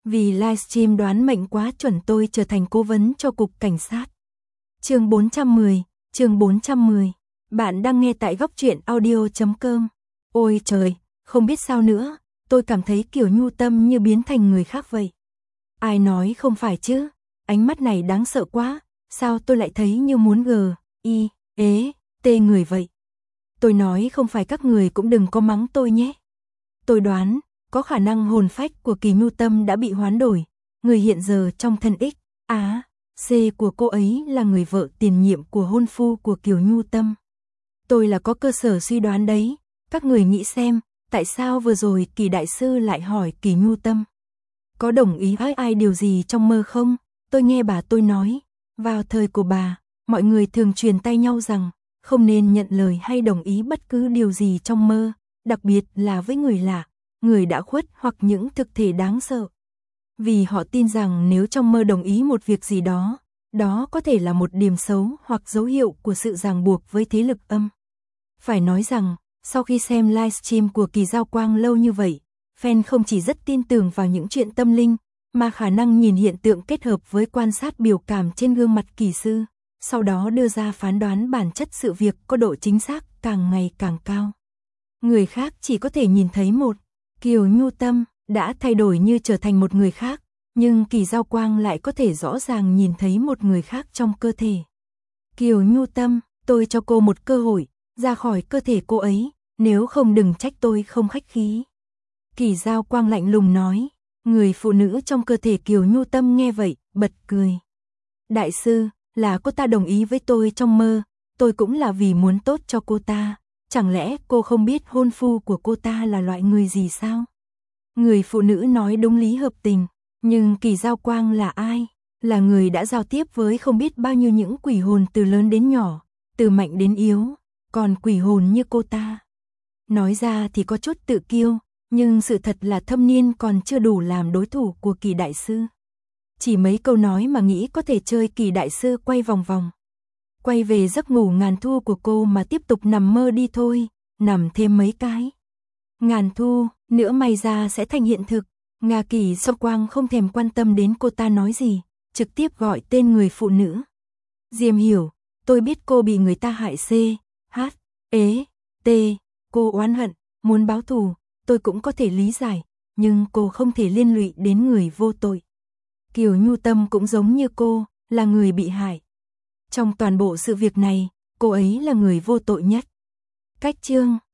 Vì livestream đoán mệnh quá chuẩn tôi trở thành cố vấn cho cục cảnh sát. Chương 410. Bạn đang nghe tại góc truyện audio.com. Ôi trời, không biết sao nữa, tôi cảm thấy Kiều Nhu Tâm như biến thành người khác vậy. Ai nói không phải chứ, ánh mắt này đáng sợ quá, sao tôi lại thấy như muốn tê người vậy. Tôi nói không phải các người cũng đừng có mắng tôi nhé. Tôi đoán, có khả năng hồn phách của Kiều Nhu Tâm đã bị hoán đổi, người hiện giờ trong thân C của cô ấy là người vợ tiền nhiệm của hôn phu của Kiều Nhu Tâm. Tôi là có cơ sở suy đoán đấy, các người nghĩ xem, tại sao vừa rồi Kỳ đại sư lại hỏi Kiều Nhu Tâm có đồng ý với ai điều gì trong mơ không? Tôi nghe bà tôi nói, vào thời của bà, mọi người thường truyền tay nhau rằng không nên nhận lời hay đồng ý bất cứ điều gì trong mơ, đặc biệt là với người lạ, người đã khuất hoặc những thực thể đáng sợ. Vì họ tin rằng nếu trong mơ đồng ý một việc gì đó, đó có thể là một điểm xấu hoặc dấu hiệu của sự ràng buộc với thế lực âm. Phải nói rằng, sau khi xem livestream của Kỳ Giao Quang lâu như vậy, fan không chỉ rất tin tưởng vào những chuyện tâm linh, mà khả năng nhìn hiện tượng kết hợp với quan sát biểu cảm trên gương mặt kỳ sư, sau đó đưa ra phán đoán bản chất sự việc có độ chính xác càng ngày càng cao. Người khác chỉ có thể nhìn thấy một Kiều Nhu Tâm đã thay đổi như trở thành một người khác, nhưng Kỳ Giao Quang lại có thể rõ ràng nhìn thấy một người khác trong cơ thể. Kiều Nhu Tâm, tôi cho cô một cơ hội, ra khỏi cơ thể cô ấy, nếu không đừng trách tôi không khách khí. Kỳ Giao Quang lạnh lùng nói, người phụ nữ trong cơ thể Kiều Nhu Tâm nghe vậy, bật cười. Đại sư, là cô ta đồng ý với tôi trong mơ, tôi cũng là vì muốn tốt cho cô ta, chẳng lẽ cô không biết hôn phu của cô ta là loại người gì sao? Người phụ nữ nói đúng lý hợp tình, nhưng Kỳ Giao Quang là ai? Là người đã giao tiếp với không biết bao nhiêu những quỷ hồn từ lớn đến nhỏ, từ mạnh đến yếu, còn quỷ hồn như cô ta. Nói ra thì có chút tự kiêu, nhưng sự thật là thâm niên còn chưa đủ làm đối thủ của Kỳ đại sư. Chỉ mấy câu nói mà nghĩ có thể chơi Kỳ đại sư quay vòng vòng. Quay về giấc ngủ ngàn thu của cô mà tiếp tục nằm mơ đi thôi, nằm thêm mấy cái ngàn thu, nữa may ra sẽ thành hiện thực. Kỳ Giao Quang không thèm quan tâm đến cô ta nói gì, trực tiếp gọi tên người phụ nữ. Diêm Hiểu, tôi biết cô bị người ta hại cô oán hận, muốn báo thù, tôi cũng có thể lý giải, nhưng cô không thể liên lụy đến người vô tội. Kiều Nhu Tâm cũng giống như cô, là người bị hại. Trong toàn bộ sự việc này, cô ấy là người vô tội nhất. Cách chương